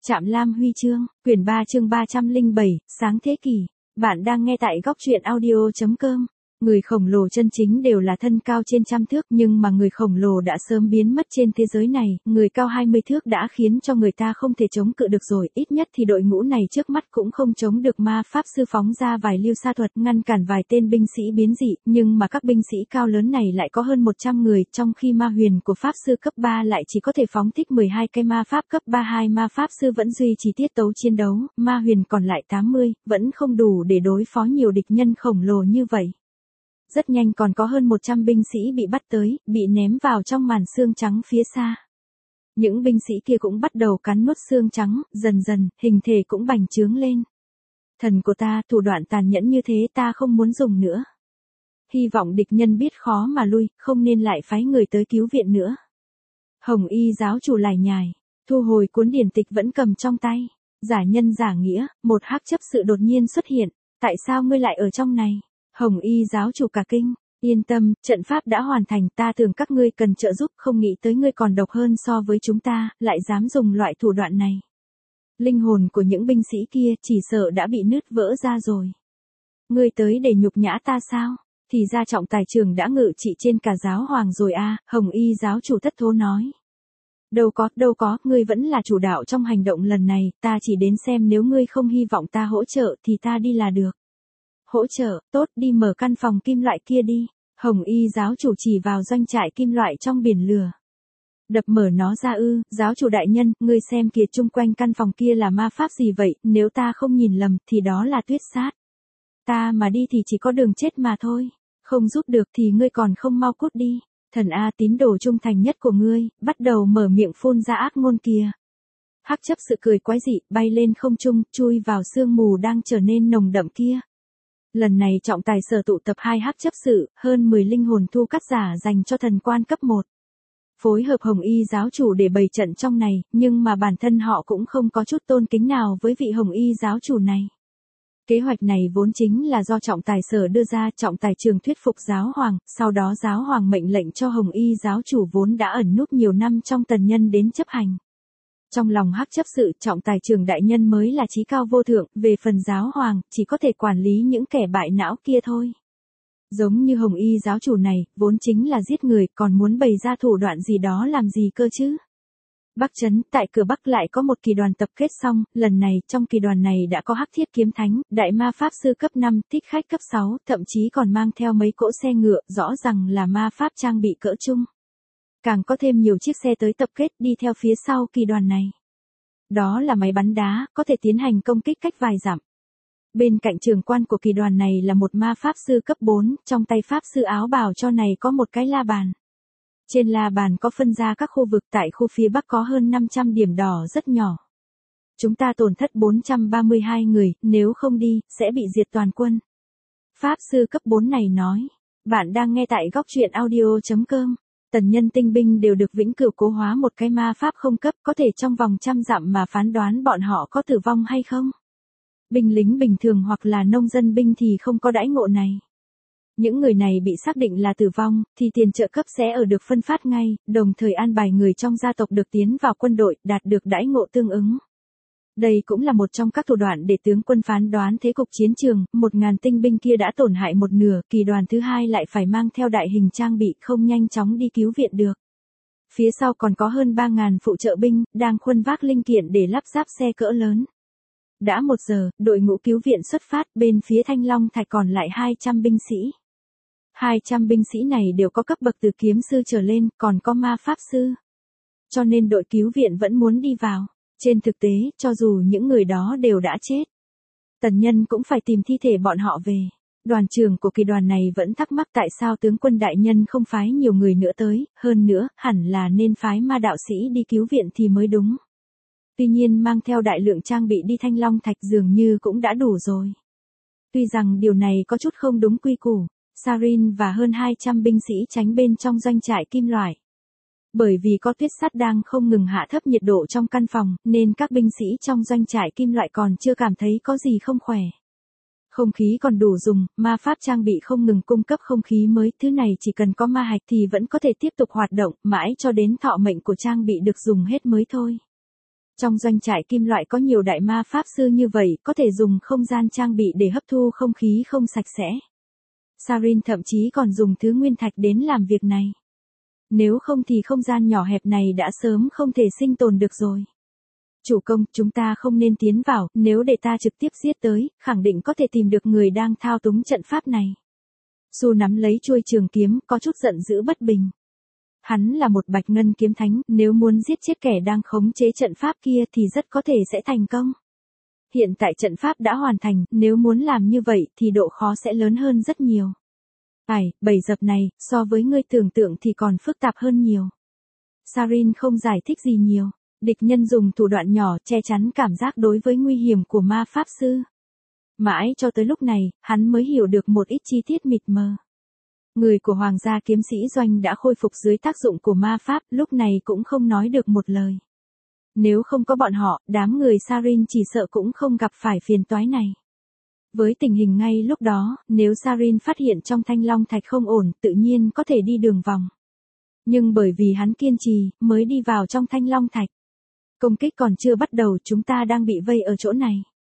Trạm Lam Huy chương, quyển 3 chương 307, sáng thế kỷ. Bạn đang nghe tại góc truyện audio.com. Người khổng lồ chân chính đều là thân cao trên trăm thước, nhưng mà người khổng lồ đã sớm biến mất trên thế giới này, người cao 20 thước đã khiến cho người ta không thể chống cự được rồi, ít nhất thì đội ngũ này trước mắt cũng không chống được ma pháp sư phóng ra vài lưu sa thuật ngăn cản vài tên binh sĩ biến dị, nhưng mà các binh sĩ cao lớn này lại có hơn 100 người, trong khi ma huyền của pháp sư cấp 3 lại chỉ có thể phóng thích 12 cái ma pháp cấp 3, hai ma pháp sư vẫn duy trì tiết tấu chiến đấu, ma huyền còn lại 80, vẫn không đủ để đối phó nhiều địch nhân khổng lồ như vậy. Rất nhanh còn có hơn 100 binh sĩ bị bắt tới, bị ném vào trong màn xương trắng phía xa. Những binh sĩ kia cũng bắt đầu cắn nuốt xương trắng, dần dần, hình thể cũng bành trướng lên. Thần của ta, thủ đoạn tàn nhẫn như thế ta không muốn dùng nữa. Hy vọng địch nhân biết khó mà lui, không nên lại phái người tới cứu viện nữa. Hồng y giáo chủ lải nhải, thu hồi cuốn điển tịch vẫn cầm trong tay. Giả nhân giả nghĩa, một hắc chấp sự đột nhiên xuất hiện. Tại sao ngươi lại ở trong này? Hồng y giáo chủ cả kinh, yên tâm, trận pháp đã hoàn thành, ta tưởng các ngươi cần trợ giúp, không nghĩ tới ngươi còn độc hơn so với chúng ta, lại dám dùng loại thủ đoạn này. Linh hồn của những binh sĩ kia chỉ sợ đã bị nứt vỡ ra rồi. Ngươi tới để nhục nhã ta sao? Thì ra trọng tài trưởng đã ngự trị trên cả giáo hoàng rồi a. Hồng y giáo chủ thất thố nói. Đâu có, ngươi vẫn là chủ đạo trong hành động lần này, ta chỉ đến xem, nếu ngươi không hy vọng ta hỗ trợ thì ta đi là được. Hỗ trợ, tốt, đi mở căn phòng kim loại kia đi. Hồng y giáo chủ chỉ vào doanh trại kim loại trong biển lửa. Đập mở nó ra ư? Giáo chủ đại nhân, ngươi xem kìa, chung quanh căn phòng kia là ma pháp gì vậy, nếu ta không nhìn lầm thì đó là tuyết sát. Ta mà đi thì chỉ có đường chết mà thôi. Không giúp được thì ngươi còn không mau cút đi. Thần A, tín đồ trung thành nhất của ngươi, bắt đầu mở miệng phun ra ác ngôn kìa. Hắc chấp sự cười quái dị, bay lên không trung, chui vào sương mù đang trở nên nồng đậm kia. Lần này trọng tài sở tụ tập 2 hắc chấp sự, hơn 10 linh hồn thu cắt giả dành cho thần quan cấp 1. Phối hợp Hồng y giáo chủ để bày trận trong này, nhưng mà bản thân họ cũng không có chút tôn kính nào với vị Hồng y giáo chủ này. Kế hoạch này vốn chính là do trọng tài sở đưa ra, trọng tài trường thuyết phục giáo hoàng, sau đó giáo hoàng mệnh lệnh cho Hồng y giáo chủ vốn đã ẩn núp nhiều năm trong tần nhân đến chấp hành. Trong lòng hắc chấp sự, trọng tài trưởng đại nhân mới là chí cao vô thượng, về phần giáo hoàng, chỉ có thể quản lý những kẻ bại não kia thôi. Giống như Hồng y giáo chủ này, vốn chính là giết người, còn muốn bày ra thủ đoạn gì đó làm gì cơ chứ? Bắc Trấn, tại cửa Bắc lại có một kỳ đoàn tập kết xong, lần này, trong kỳ đoàn này đã có hắc thiết kiếm thánh, đại ma pháp sư cấp 5, thích khách cấp 6, thậm chí còn mang theo mấy cỗ xe ngựa, rõ ràng là ma pháp trang bị cỡ trung. Càng có thêm nhiều chiếc xe tới tập kết đi theo phía sau kỳ đoàn này. Đó là máy bắn đá, có thể tiến hành công kích cách vài dặm. Bên cạnh trưởng quan của kỳ đoàn này là một ma pháp sư cấp 4, trong tay pháp sư áo bào cho này có một cái la bàn. Trên la bàn có phân ra các khu vực, tại khu phía Bắc có hơn 500 điểm đỏ rất nhỏ. Chúng ta tổn thất 432 người, nếu không đi, sẽ bị diệt toàn quân. Pháp sư cấp 4 này nói. Bạn đang nghe tại góc truyện audio.com. Tần nhân tinh binh đều được vĩnh cửu cố hóa một cái ma pháp không cấp, có thể trong vòng 100 dặm mà phán đoán bọn họ có tử vong hay không. Binh lính bình thường hoặc là nông dân binh thì không có đãi ngộ này. Những người này bị xác định là tử vong, thì tiền trợ cấp sẽ được phân phát ngay, đồng thời an bài người trong gia tộc được tiến vào quân đội, đạt được đãi ngộ tương ứng. Đây cũng là một trong các thủ đoạn để tướng quân phán đoán thế cục chiến trường, 1.000 tinh binh kia đã tổn hại một nửa, kỳ đoàn thứ 2 lại phải mang theo đại hình trang bị, không nhanh chóng đi cứu viện được. Phía sau còn có hơn 3.000 phụ trợ binh, đang khuân vác linh kiện để lắp ráp xe cỡ lớn. Đã 1 giờ, đội ngũ cứu viện xuất phát, bên phía Thanh Long Thạch còn lại 200 binh sĩ. 200 binh sĩ này đều có cấp bậc từ kiếm sư trở lên, còn có ma pháp sư. Cho nên đội cứu viện vẫn muốn đi vào. Trên thực tế, cho dù những người đó đều đã chết, tần nhân cũng phải tìm thi thể bọn họ về. Đoàn trưởng của kỳ đoàn này vẫn thắc mắc tại sao tướng quân đại nhân không phái nhiều người nữa tới, hơn nữa, hẳn là nên phái ma đạo sĩ đi cứu viện thì mới đúng. Tuy nhiên mang theo đại lượng trang bị đi Thanh Long Thạch dường như cũng đã đủ rồi. Tuy rằng điều này có chút không đúng quy củ, Sarin và hơn 200 binh sĩ tránh bên trong doanh trại kim loại. Bởi vì có tuyết sắt đang không ngừng hạ thấp nhiệt độ trong căn phòng, nên các binh sĩ trong doanh trại kim loại còn chưa cảm thấy có gì không khỏe. Không khí còn đủ dùng, ma pháp trang bị không ngừng cung cấp không khí mới, thứ này chỉ cần có ma hạch thì vẫn có thể tiếp tục hoạt động, mãi cho đến thọ mệnh của trang bị được dùng hết mới thôi. Trong doanh trại kim loại có nhiều đại ma pháp sư như vậy, có thể dùng không gian trang bị để hấp thu không khí không sạch sẽ. Sarin thậm chí còn dùng thứ nguyên thạch đến làm việc này. Nếu không thì không gian nhỏ hẹp này đã sớm không thể sinh tồn được rồi. Chủ công, chúng ta không nên tiến vào, nếu để ta trực tiếp giết tới, khẳng định có thể tìm được người đang thao túng trận pháp này. Su nắm lấy chuôi trường kiếm, có chút giận dữ bất bình. Hắn là một bạch ngân kiếm thánh, nếu muốn giết chết kẻ đang khống chế trận pháp kia thì rất có thể sẽ thành công. Hiện tại trận pháp đã hoàn thành, nếu muốn làm như vậy thì độ khó sẽ lớn hơn rất nhiều. Bẫy dập này, so với ngươi tưởng tượng thì còn phức tạp hơn nhiều. Sarin không giải thích gì nhiều. Địch nhân dùng thủ đoạn nhỏ che chắn cảm giác đối với nguy hiểm của ma pháp sư. Mãi cho tới lúc này, hắn mới hiểu được một ít chi tiết mịt mờ. Người của Hoàng gia kiếm sĩ doanh đã khôi phục dưới tác dụng của ma pháp, lúc này cũng không nói được một lời. Nếu không có bọn họ, đám người Sarin chỉ sợ cũng không gặp phải phiền toái này. Với tình hình ngay lúc đó, nếu Sarin phát hiện trong thanh long thạch không ổn, tự nhiên có thể đi đường vòng. Nhưng bởi vì hắn kiên trì, mới đi vào trong thanh long thạch. Công kích còn chưa bắt đầu, chúng ta đang bị vây ở chỗ này.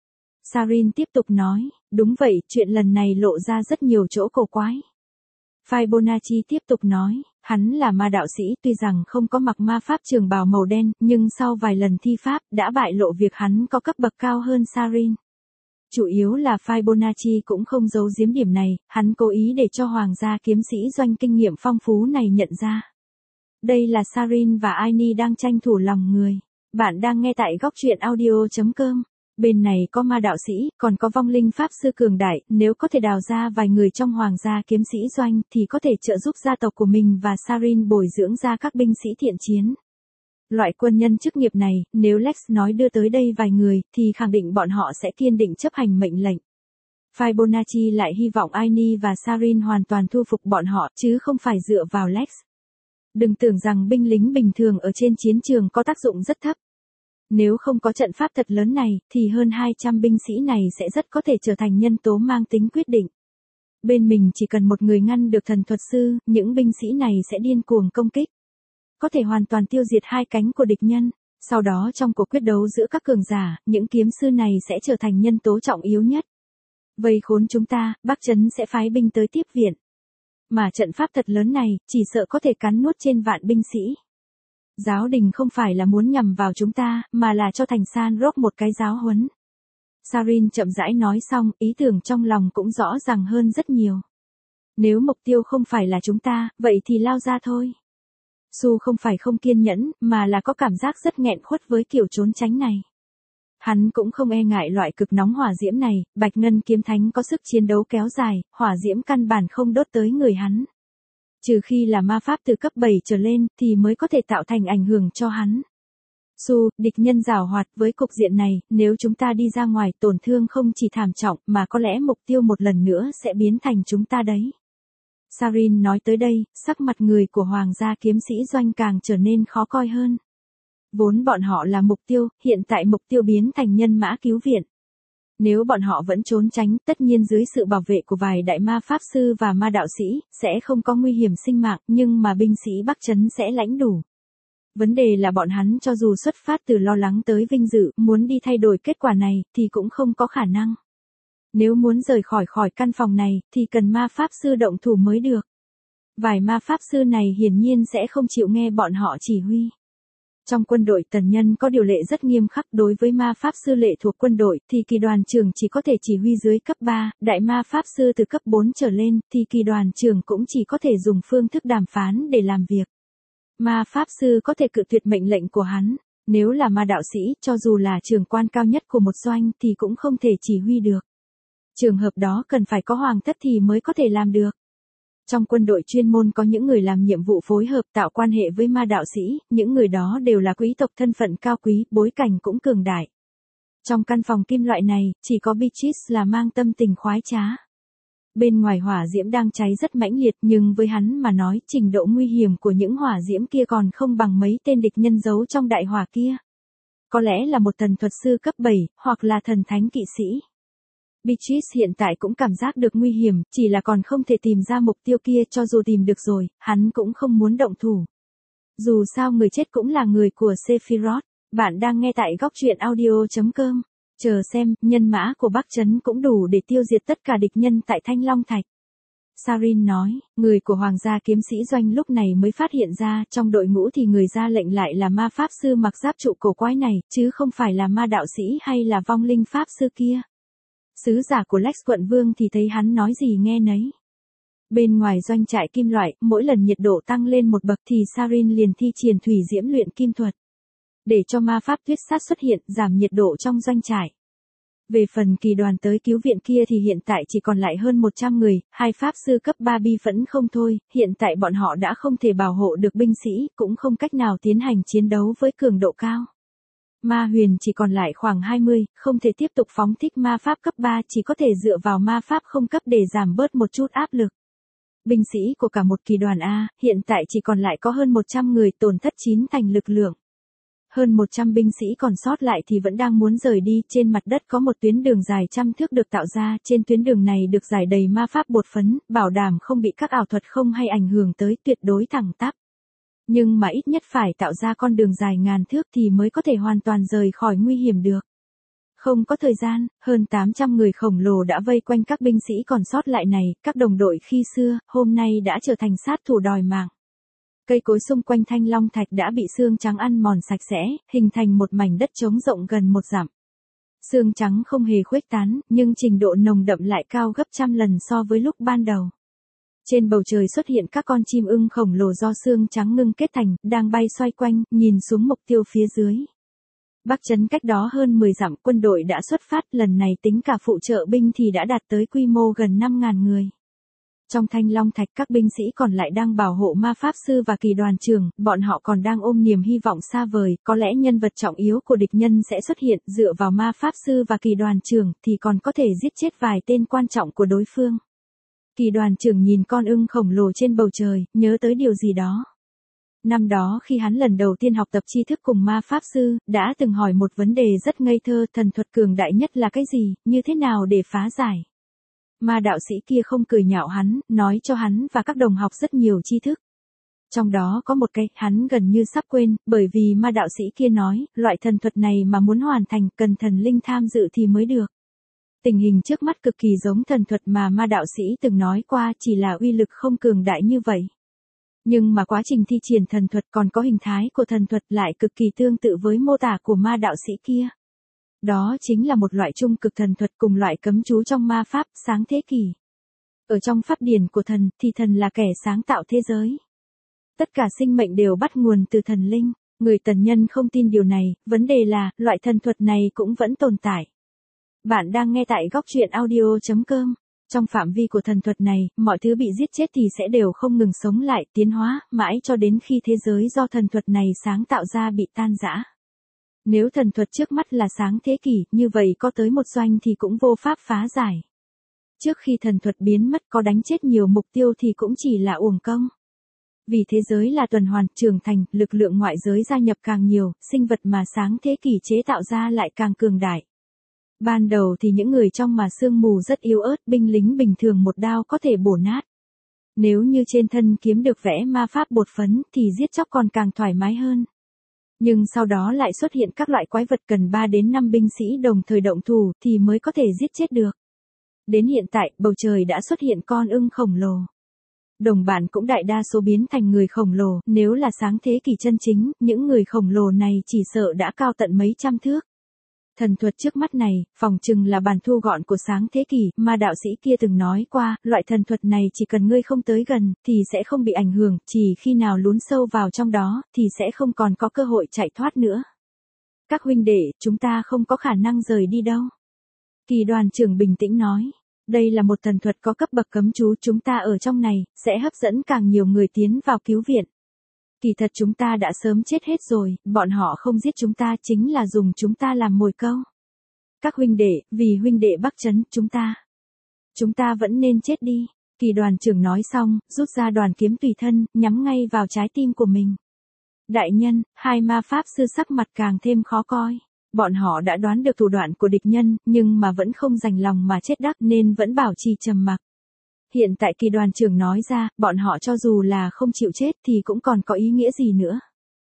Sarin tiếp tục nói, đúng vậy, chuyện lần này lộ ra rất nhiều chỗ cổ quái. Fibonacci tiếp tục nói, hắn là ma đạo sĩ, tuy rằng không có mặc ma pháp trường bào màu đen, nhưng sau vài lần thi pháp, đã bại lộ việc hắn có cấp bậc cao hơn Sarin. Chủ yếu là Fibonacci cũng không giấu giếm điểm này, hắn cố ý để cho Hoàng gia kiếm sĩ doanh kinh nghiệm phong phú này nhận ra. Đây là Sarin và Aini đang tranh thủ lòng người. Bạn đang nghe tại góc truyện audio.com. Bên này có ma đạo sĩ, còn có vong linh pháp sư cường đại, nếu có thể đào ra vài người trong Hoàng gia kiếm sĩ doanh thì có thể trợ giúp gia tộc của mình và Sarin bồi dưỡng ra các binh sĩ thiện chiến. Loại quân nhân chức nghiệp này, nếu Lex nói đưa tới đây vài người, thì khẳng định bọn họ sẽ kiên định chấp hành mệnh lệnh. Fibonacci lại hy vọng Aini và Sarin hoàn toàn thu phục bọn họ, chứ không phải dựa vào Lex. Đừng tưởng rằng binh lính bình thường ở trên chiến trường có tác dụng rất thấp. Nếu không có trận pháp thật lớn này, thì hơn 200 binh sĩ này sẽ rất có thể trở thành nhân tố mang tính quyết định. Bên mình chỉ cần một người ngăn được thần thuật sư, những binh sĩ này sẽ điên cuồng công kích. Có thể hoàn toàn tiêu diệt hai cánh của địch nhân. Sau đó trong cuộc quyết đấu giữa các cường giả, những kiếm sư này sẽ trở thành nhân tố trọng yếu nhất. Vây khốn chúng ta, Bắc Trấn sẽ phái binh tới tiếp viện. Mà trận pháp thật lớn này, chỉ sợ có thể cắn nuốt trên vạn binh sĩ. Giáo đình không phải là muốn nhằm vào chúng ta, mà là cho thành San Rock một cái giáo huấn. Sarin chậm rãi nói xong, ý tưởng trong lòng cũng rõ ràng hơn rất nhiều. Nếu mục tiêu không phải là chúng ta, vậy thì lao ra thôi. Su không phải không kiên nhẫn, mà là có cảm giác rất nghẹn khuất với kiểu trốn tránh này. Hắn cũng không e ngại loại cực nóng hỏa diễm này, Bạch Ngân kiếm thánh có sức chiến đấu kéo dài, hỏa diễm căn bản không đốt tới người hắn. Trừ khi là ma pháp từ cấp 7 trở lên, thì mới có thể tạo thành ảnh hưởng cho hắn. Su, địch nhân giảo hoạt với cục diện này, nếu chúng ta đi ra ngoài tổn thương không chỉ thảm trọng, mà có lẽ mục tiêu một lần nữa sẽ biến thành chúng ta đấy. Sarin nói tới đây, sắc mặt người của Hoàng gia kiếm sĩ doanh càng trở nên khó coi hơn. Vốn bọn họ là mục tiêu, hiện tại mục tiêu biến thành nhân mã cứu viện. Nếu bọn họ vẫn trốn tránh, tất nhiên dưới sự bảo vệ của vài đại ma pháp sư và ma đạo sĩ, sẽ không có nguy hiểm sinh mạng, nhưng mà binh sĩ Bắc Trấn sẽ lãnh đủ. Vấn đề là bọn hắn cho dù xuất phát từ lo lắng tới vinh dự, muốn đi thay đổi kết quả này, thì cũng không có khả năng. Nếu muốn rời khỏi căn phòng này, thì cần ma pháp sư động thủ mới được. Vài ma pháp sư này hiển nhiên sẽ không chịu nghe bọn họ chỉ huy. Trong quân đội tần nhân có điều lệ rất nghiêm khắc đối với ma pháp sư lệ thuộc quân đội, thì kỳ đoàn trưởng chỉ có thể chỉ huy dưới cấp 3, đại ma pháp sư từ cấp 4 trở lên, thì kỳ đoàn trưởng cũng chỉ có thể dùng phương thức đàm phán để làm việc. Ma pháp sư có thể cự tuyệt mệnh lệnh của hắn, nếu là ma đạo sĩ, cho dù là trưởng quan cao nhất của một doanh thì cũng không thể chỉ huy được. Trường hợp đó cần phải có hoàng thất thì mới có thể làm được. Trong quân đội chuyên môn có những người làm nhiệm vụ phối hợp tạo quan hệ với ma đạo sĩ, những người đó đều là quý tộc thân phận cao quý, bối cảnh cũng cường đại. Trong căn phòng kim loại này, chỉ có Beatrice là mang tâm tình khoái trá. Bên ngoài hỏa diễm đang cháy rất mãnh liệt, nhưng với hắn mà nói, trình độ nguy hiểm của những hỏa diễm kia còn không bằng mấy tên địch nhân giấu trong đại hỏa kia. Có lẽ là một thần thuật sư cấp 7, hoặc là thần thánh kỵ sĩ. Beatrice hiện tại cũng cảm giác được nguy hiểm, chỉ là còn không thể tìm ra mục tiêu kia, cho dù tìm được rồi, hắn cũng không muốn động thủ. Dù sao người chết cũng là người của Sephiroth. Bạn đang nghe tại góc truyện audio.com. Chờ xem, nhân mã của Bắc Trấn cũng đủ để tiêu diệt tất cả địch nhân tại Thanh Long Thạch. Sarin nói, người của Hoàng gia kiếm sĩ doanh lúc này mới phát hiện ra trong đội ngũ thì người ra lệnh lại là ma pháp sư mặc giáp trụ cổ quái này, chứ không phải là ma đạo sĩ hay là vong linh pháp sư kia. Sứ giả của Lex quận vương thì thấy hắn nói gì nghe nấy. Bên ngoài doanh trại kim loại, mỗi lần nhiệt độ tăng lên một bậc thì Sarin liền thi triển thủy diễm luyện kim thuật. Để cho ma pháp tuyết sát xuất hiện, giảm nhiệt độ trong doanh trại. Về phần kỳ đoàn tới cứu viện kia thì hiện tại chỉ còn lại hơn 100 người, hai pháp sư cấp 3 bi phẫn không thôi, hiện tại bọn họ đã không thể bảo hộ được binh sĩ, cũng không cách nào tiến hành chiến đấu với cường độ cao. Ma huyền chỉ còn lại khoảng 20, không thể tiếp tục phóng thích ma pháp cấp 3, chỉ có thể dựa vào ma pháp không cấp để giảm bớt một chút áp lực. Binh sĩ của cả một kỳ đoàn A, hiện tại chỉ còn lại có hơn 100 người, tổn thất 9 thành lực lượng. Hơn 100 binh sĩ còn sót lại thì vẫn đang muốn rời đi, trên mặt đất có một tuyến đường dài trăm thước được tạo ra, trên tuyến đường này được rải đầy ma pháp bột phấn, bảo đảm không bị các ảo thuật không hay ảnh hưởng tới, tuyệt đối thẳng tắp. Nhưng mà ít nhất phải tạo ra con đường dài ngàn thước thì mới có thể hoàn toàn rời khỏi nguy hiểm được. Không có thời gian, hơn 800 người khổng lồ đã vây quanh các binh sĩ còn sót lại này, các đồng đội khi xưa, hôm nay đã trở thành sát thủ đòi mạng. Cây cối xung quanh Thanh Long Thạch đã bị xương trắng ăn mòn sạch sẽ, hình thành một mảnh đất trống rộng gần 1 dặm. Xương trắng không hề khuếch tán, nhưng trình độ nồng đậm lại cao gấp trăm lần so với lúc ban đầu. Trên bầu trời xuất hiện các con chim ưng khổng lồ do xương trắng ngưng kết thành, đang bay xoay quanh, nhìn xuống mục tiêu phía dưới. Bắc Trấn cách đó hơn 10 dặm, quân đội đã xuất phát, lần này tính cả phụ trợ binh thì đã đạt tới quy mô gần 5.000 người. Trong Thanh Long Thạch các binh sĩ còn lại đang bảo hộ ma pháp sư và kỳ đoàn trưởng, bọn họ còn đang ôm niềm hy vọng xa vời, có lẽ nhân vật trọng yếu của địch nhân sẽ xuất hiện, dựa vào ma pháp sư và kỳ đoàn trưởng thì còn có thể giết chết vài tên quan trọng của đối phương. Kỳ đoàn trưởng nhìn con ưng khổng lồ trên bầu trời, nhớ tới điều gì đó. Năm đó khi hắn lần đầu tiên học tập tri thức cùng ma pháp sư, đã từng hỏi một vấn đề rất ngây thơ, thần thuật cường đại nhất là cái gì, như thế nào để phá giải. Ma đạo sĩ kia không cười nhạo hắn, nói cho hắn và các đồng học rất nhiều tri thức. Trong đó có một cái, hắn gần như sắp quên, bởi vì ma đạo sĩ kia nói, loại thần thuật này mà muốn hoàn thành, cần thần linh tham dự thì mới được. Tình hình trước mắt cực kỳ giống thần thuật mà ma đạo sĩ từng nói qua, chỉ là uy lực không cường đại như vậy. Nhưng mà quá trình thi triển thần thuật còn có hình thái của thần thuật lại cực kỳ tương tự với mô tả của ma đạo sĩ kia. Đó chính là một loại trung cực thần thuật cùng loại cấm chú trong ma pháp sáng thế kỷ. Ở trong pháp điển của thần thì thần là kẻ sáng tạo thế giới. Tất cả sinh mệnh đều bắt nguồn từ thần linh, người tần nhân không tin điều này, vấn đề là loại thần thuật này cũng vẫn tồn tại. Bạn đang nghe tại góc truyện audio.com. Trong phạm vi của thần thuật này, mọi thứ bị giết chết thì sẽ đều không ngừng sống lại, tiến hóa, mãi cho đến khi thế giới do thần thuật này sáng tạo ra bị tan rã. Nếu thần thuật trước mắt là sáng thế kỷ, như vậy có tới một doanh thì cũng vô pháp phá giải. Trước khi thần thuật biến mất có đánh chết nhiều mục tiêu thì cũng chỉ là uổng công. Vì thế giới là tuần hoàn, trưởng thành, lực lượng ngoại giới gia nhập càng nhiều, sinh vật mà sáng thế kỷ chế tạo ra lại càng cường đại. Ban đầu thì những người trong mà sương mù rất yếu ớt, binh lính bình thường một đao có thể bổ nát. Nếu như trên thân kiếm được vẽ ma pháp bột phấn thì giết chóc còn càng thoải mái hơn. Nhưng sau đó lại xuất hiện các loại quái vật cần 3 đến 5 binh sĩ đồng thời động thủ thì mới có thể giết chết được. Đến hiện tại, bầu trời đã xuất hiện con ưng khổng lồ. Đồng bạn cũng đại đa số biến thành người khổng lồ, nếu là sáng thế kỷ chân chính, những người khổng lồ này chỉ sợ đã cao tận mấy trăm thước. Thần thuật trước mắt này, phòng chừng là bản thu gọn của sáng thế kỷ, mà đạo sĩ kia từng nói qua, loại thần thuật này chỉ cần ngươi không tới gần, thì sẽ không bị ảnh hưởng, chỉ khi nào lún sâu vào trong đó, thì sẽ không còn có cơ hội chạy thoát nữa. Các huynh đệ, chúng ta không có khả năng rời đi đâu. Kỳ đoàn trưởng bình tĩnh nói, đây là một thần thuật có cấp bậc cấm chú, chúng ta ở trong này, sẽ hấp dẫn càng nhiều người tiến vào cứu viện. Kỳ thật chúng ta đã sớm chết hết rồi, bọn họ không giết chúng ta chính là dùng chúng ta làm mồi câu. Các huynh đệ, vì huynh đệ Bắc Trấn, chúng ta vẫn nên chết đi. Kỳ đoàn trưởng nói xong, rút ra đoàn kiếm tùy thân, nhắm ngay vào trái tim của mình. Đại nhân, hai ma pháp sư sắc mặt càng thêm khó coi. Bọn họ đã đoán được thủ đoạn của địch nhân, nhưng mà vẫn không dành lòng mà chết đắc nên vẫn bảo trì trầm mặc. Hiện tại kỳ đoàn trưởng nói ra, bọn họ cho dù là không chịu chết thì cũng còn có ý nghĩa gì nữa.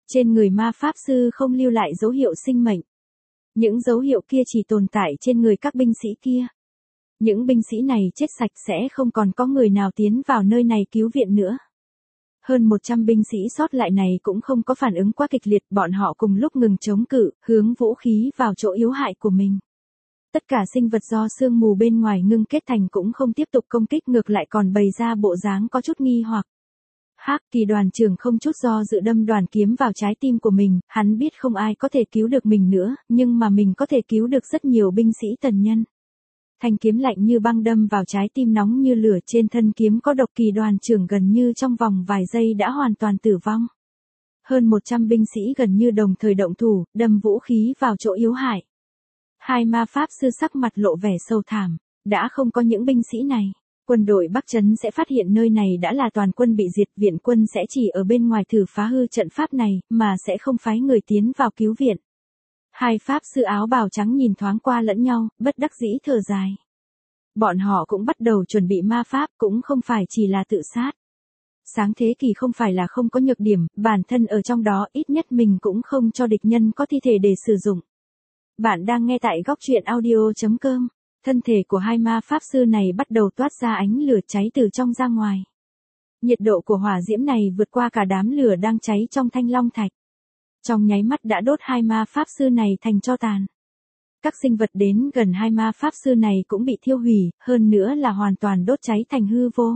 Trên người ma pháp sư không lưu lại dấu hiệu sinh mệnh. Những dấu hiệu kia chỉ tồn tại trên người các binh sĩ kia. Những binh sĩ này chết sạch sẽ không còn có người nào tiến vào nơi này cứu viện nữa. Hơn 100 binh sĩ sót lại này cũng không có phản ứng quá kịch liệt, bọn họ cùng lúc ngừng chống cự, hướng vũ khí vào chỗ yếu hại của mình. Tất cả sinh vật do sương mù bên ngoài ngưng kết thành cũng không tiếp tục công kích, ngược lại còn bày ra bộ dáng có chút nghi hoặc. Hắc Kỳ đoàn trưởng không chút do dự đâm đoàn kiếm vào trái tim của mình, hắn biết không ai có thể cứu được mình nữa, nhưng mà mình có thể cứu được rất nhiều binh sĩ tần nhân. Thanh kiếm lạnh như băng đâm vào trái tim nóng như lửa, trên thân kiếm có độc. Kỳ đoàn trưởng gần như trong vòng vài giây đã hoàn toàn tử vong. Hơn 100 binh sĩ gần như đồng thời động thủ, đâm vũ khí vào chỗ yếu hại. Hai ma pháp sư sắc mặt lộ vẻ sâu thảm, đã không có những binh sĩ này. Quân đội Bắc Trấn sẽ phát hiện nơi này đã là toàn quân bị diệt, viện quân sẽ chỉ ở bên ngoài thử phá hư trận pháp này, mà sẽ không phái người tiến vào cứu viện. Hai pháp sư áo bào trắng nhìn thoáng qua lẫn nhau, bất đắc dĩ thở dài. Bọn họ cũng bắt đầu chuẩn bị ma pháp, cũng không phải chỉ là tự sát. Sáng thế kỷ không phải là không có nhược điểm, bản thân ở trong đó ít nhất mình cũng không cho địch nhân có thi thể để sử dụng. Bạn đang nghe tại góc truyện audio.com. Thân thể của hai ma pháp sư này bắt đầu toát ra ánh lửa cháy từ trong ra ngoài. Nhiệt độ của hỏa diễm này vượt qua cả đám lửa đang cháy trong thanh long thạch. Trong nháy mắt đã đốt hai ma pháp sư này thành tro tàn. Các sinh vật đến gần hai ma pháp sư này cũng bị thiêu hủy, hơn nữa là hoàn toàn đốt cháy thành hư vô.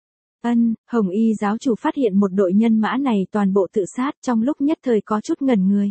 Hồng Y giáo chủ phát hiện một đội nhân mã này toàn bộ tự sát, trong lúc nhất thời có chút ngẩn người.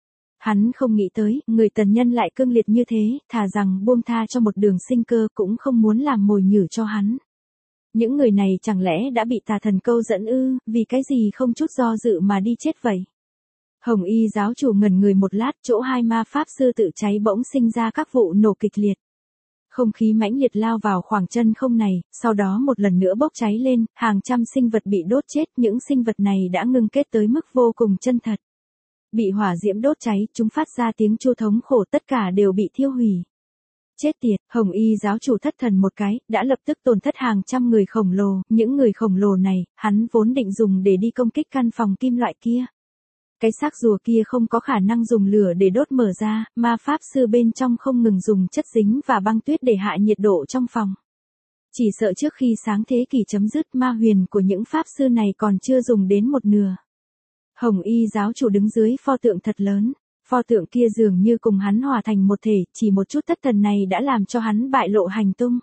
Hắn không nghĩ tới, người tần nhân lại cương liệt như thế, thà rằng buông tha cho một đường sinh cơ cũng không muốn làm mồi nhử cho hắn. Những người này chẳng lẽ đã bị tà thần câu dẫn ư, vì cái gì không chút do dự mà đi chết vậy? Hồng Y giáo chủ ngẩn người một lát, chỗ hai ma pháp sư tự cháy bỗng sinh ra các vụ nổ kịch liệt. Không khí mãnh liệt lao vào khoảng chân không này, sau đó một lần nữa bốc cháy lên, hàng trăm sinh vật bị đốt chết, những sinh vật này đã ngưng kết tới mức vô cùng chân thật. Bị hỏa diễm đốt cháy, chúng phát ra tiếng chu thống khổ, tất cả đều bị thiêu hủy. Chết tiệt, Hồng Y giáo chủ thất thần một cái, đã lập tức tổn thất hàng trăm người khổng lồ, những người khổng lồ này, hắn vốn định dùng để đi công kích căn phòng kim loại kia. Cái xác rùa kia không có khả năng dùng lửa để đốt mở ra, ma pháp sư bên trong không ngừng dùng chất dính và băng tuyết để hạ nhiệt độ trong phòng. Chỉ sợ trước khi sáng thế kỷ chấm dứt, ma huyền của những pháp sư này còn chưa dùng đến một nửa. Hồng Y giáo chủ đứng dưới pho tượng thật lớn, pho tượng kia dường như cùng hắn hòa thành một thể, chỉ một chút thất thần này đã làm cho hắn bại lộ hành tung.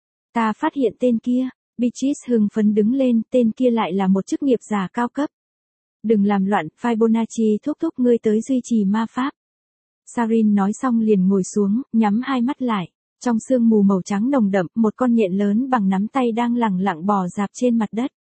Ta phát hiện tên kia, Beatrice hưng phấn đứng lên, tên kia lại là một chức nghiệp giả cao cấp. Đừng làm loạn, Fibonacci thúc thúc ngươi tới duy trì ma pháp. Sarin nói xong liền ngồi xuống, nhắm hai mắt lại. Trong sương mù màu trắng nồng đậm, một con nhện lớn bằng nắm tay đang lẳng lặng bò dạp trên mặt đất.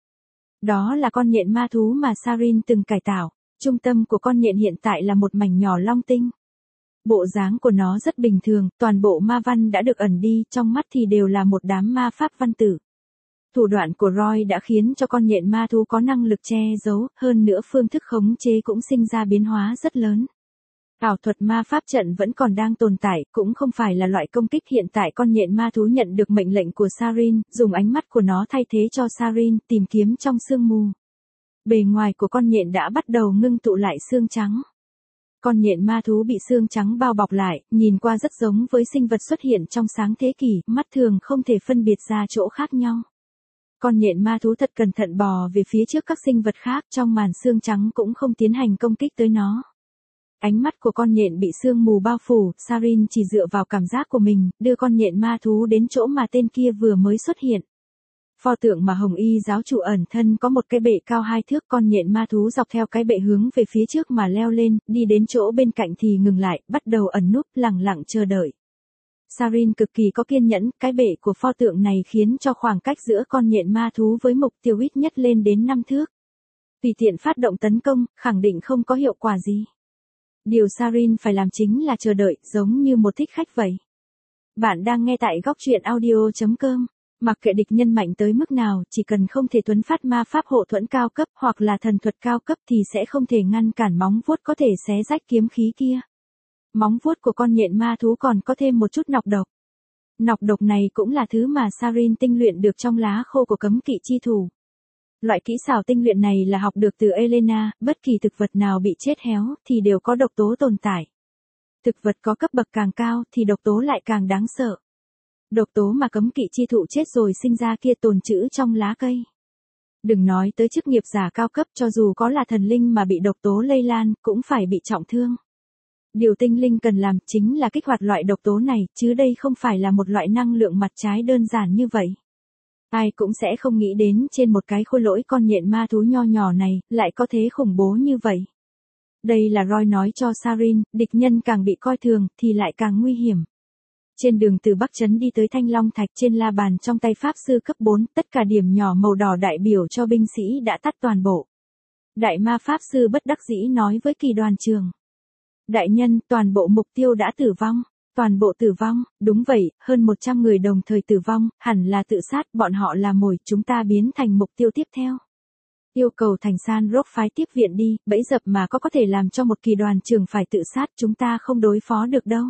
Đó là con nhện ma thú mà Sarin từng cải tạo. Trung tâm của con nhện hiện tại là một mảnh nhỏ long tinh. Bộ dáng của nó rất bình thường, toàn bộ ma văn đã được ẩn đi, trong mắt thì đều là một đám ma pháp văn tử. Thủ đoạn của Roy đã khiến cho con nhện ma thú có năng lực che giấu, hơn nữa phương thức khống chế cũng sinh ra biến hóa rất lớn. Ảo thuật ma pháp trận vẫn còn đang tồn tại, cũng không phải là loại công kích hiện tại. Con nhện ma thú nhận được mệnh lệnh của Sarin, dùng ánh mắt của nó thay thế cho Sarin, tìm kiếm trong sương mù. Bề ngoài của con nhện đã bắt đầu ngưng tụ lại xương trắng. Con nhện ma thú bị xương trắng bao bọc lại, nhìn qua rất giống với sinh vật xuất hiện trong sáng thế kỷ, mắt thường không thể phân biệt ra chỗ khác nhau. Con nhện ma thú thật cẩn thận bò về phía trước các sinh vật khác, trong màn xương trắng cũng không tiến hành công kích tới nó. Ánh mắt của con nhện bị sương mù bao phủ, Sarin chỉ dựa vào cảm giác của mình, đưa con nhện ma thú đến chỗ mà tên kia vừa mới xuất hiện. Pho tượng mà Hồng Y giáo chủ ẩn thân có một cái bệ cao 2 thước, con nhện ma thú dọc theo cái bệ hướng về phía trước mà leo lên, đi đến chỗ bên cạnh thì ngừng lại, bắt đầu ẩn núp, lặng lặng chờ đợi. Sarin cực kỳ có kiên nhẫn, cái bệ của pho tượng này khiến cho khoảng cách giữa con nhện ma thú với mục tiêu ít nhất lên đến 5 thước. Tùy tiện phát động tấn công, khẳng định không có hiệu quả gì. Điều Sarin phải làm chính là chờ đợi, giống như một thích khách vậy. Bạn đang nghe tại góc truyện audio.com. Mặc kệ địch nhân mạnh tới mức nào, chỉ cần không thể tuấn phát ma pháp hộ thuẫn cao cấp hoặc là thần thuật cao cấp thì sẽ không thể ngăn cản móng vuốt có thể xé rách kiếm khí kia. Móng vuốt của con nhện ma thú còn có thêm một chút nọc độc. Nọc độc này cũng là thứ mà Sarin tinh luyện được trong lá khô của cấm kỵ chi thủ. Loại kỹ xảo tinh luyện này là học được từ Elena, bất kỳ thực vật nào bị chết héo thì đều có độc tố tồn tại. Thực vật có cấp bậc càng cao thì độc tố lại càng đáng sợ. Độc tố mà cấm kỵ chi thụ chết rồi sinh ra kia tồn trữ trong lá cây. Đừng nói tới chức nghiệp giả cao cấp, cho dù có là thần linh mà bị độc tố lây lan cũng phải bị trọng thương. Điều tinh linh cần làm chính là kích hoạt loại độc tố này, chứ đây không phải là một loại năng lượng mặt trái đơn giản như vậy. Ai cũng sẽ không nghĩ đến trên một cái khôi lỗi con nhện ma thú nho nhỏ này, lại có thế khủng bố như vậy. Đây là Roy nói cho Sarin, địch nhân càng bị coi thường thì lại càng nguy hiểm. Trên đường từ Bắc Trấn đi tới Thanh Long Thạch, trên la bàn trong tay Pháp Sư cấp 4, tất cả điểm nhỏ màu đỏ đại biểu cho binh sĩ đã tắt toàn bộ. Đại ma Pháp Sư bất đắc dĩ nói với Kỳ đoàn trưởng. Đại nhân, toàn bộ mục tiêu đã tử vong. Toàn bộ tử vong, đúng vậy, hơn 100 người đồng thời tử vong, hẳn là tự sát, bọn họ là mồi, chúng ta biến thành mục tiêu tiếp theo. Yêu cầu Thành San Rock phái tiếp viện đi, bẫy dập mà có thể làm cho một Kỳ đoàn trưởng phải tự sát, chúng ta không đối phó được đâu.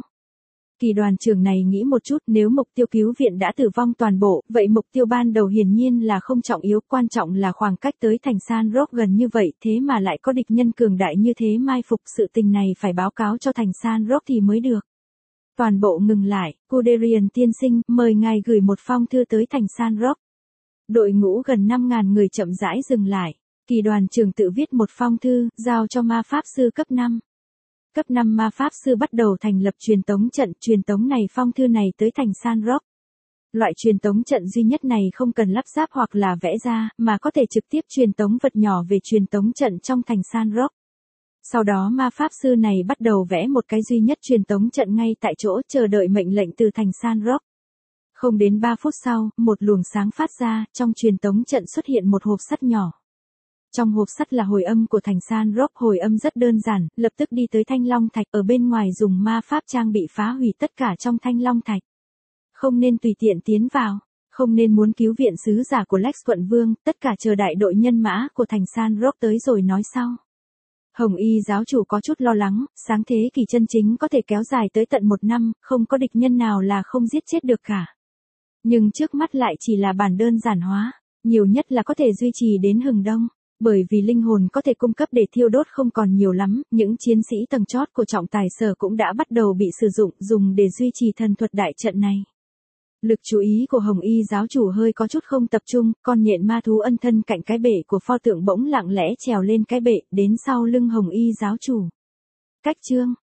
Kỳ đoàn trưởng này nghĩ một chút, nếu mục tiêu cứu viện đã tử vong toàn bộ, vậy mục tiêu ban đầu hiển nhiên là không trọng yếu, quan trọng là khoảng cách tới Thành San Rock gần như vậy, thế mà lại có địch nhân cường đại như thế mai phục, sự tình này phải báo cáo cho Thành San Rock thì mới được. Toàn bộ ngừng lại, Guderian tiên sinh, mời ngài gửi một phong thư tới Thành San Rock. Đội ngũ gần 5.000 người chậm rãi dừng lại. Kỳ đoàn trưởng tự viết một phong thư, giao cho ma pháp sư cấp 5. Cấp 5 ma pháp sư bắt đầu thành lập truyền tống trận, truyền tống này phong thư này tới Thành San Rock. Loại truyền tống trận duy nhất này không cần lắp ráp hoặc là vẽ ra, mà có thể trực tiếp truyền tống vật nhỏ về truyền tống trận trong Thành San Rock. Sau đó ma pháp sư này bắt đầu vẽ một cái duy nhất truyền tống trận ngay tại chỗ, chờ đợi mệnh lệnh từ Thành San Rock. Không đến 3 phút sau, một luồng sáng phát ra, trong truyền tống trận xuất hiện một hộp sắt nhỏ. Trong hộp sắt là hồi âm của Thành San Rock, hồi âm rất đơn giản, lập tức đi tới Thanh Long Thạch, ở bên ngoài dùng ma pháp trang bị phá hủy tất cả trong Thanh Long Thạch. Không nên tùy tiện tiến vào, không nên muốn cứu viện sứ giả của Lex quận vương, tất cả chờ đại đội nhân mã của Thành San Rock tới rồi nói sau. Hồng Y giáo chủ có chút lo lắng, sáng thế kỷ chân chính có thể kéo dài tới tận 1 năm, không có địch nhân nào là không giết chết được cả. Nhưng trước mắt lại chỉ là bản đơn giản hóa, nhiều nhất là có thể duy trì đến hừng đông. Bởi vì linh hồn có thể cung cấp để thiêu đốt không còn nhiều lắm, những chiến sĩ tầng chót của trọng tài sở cũng đã bắt đầu bị sử dụng, dùng để duy trì thần thuật đại trận này. Lực chú ý của Hồng Y giáo chủ hơi có chút không tập trung, con nhện ma thú ân thân cạnh cái bệ của pho tượng bỗng lặng lẽ trèo lên cái bệ, đến sau lưng Hồng Y giáo chủ. Cách chương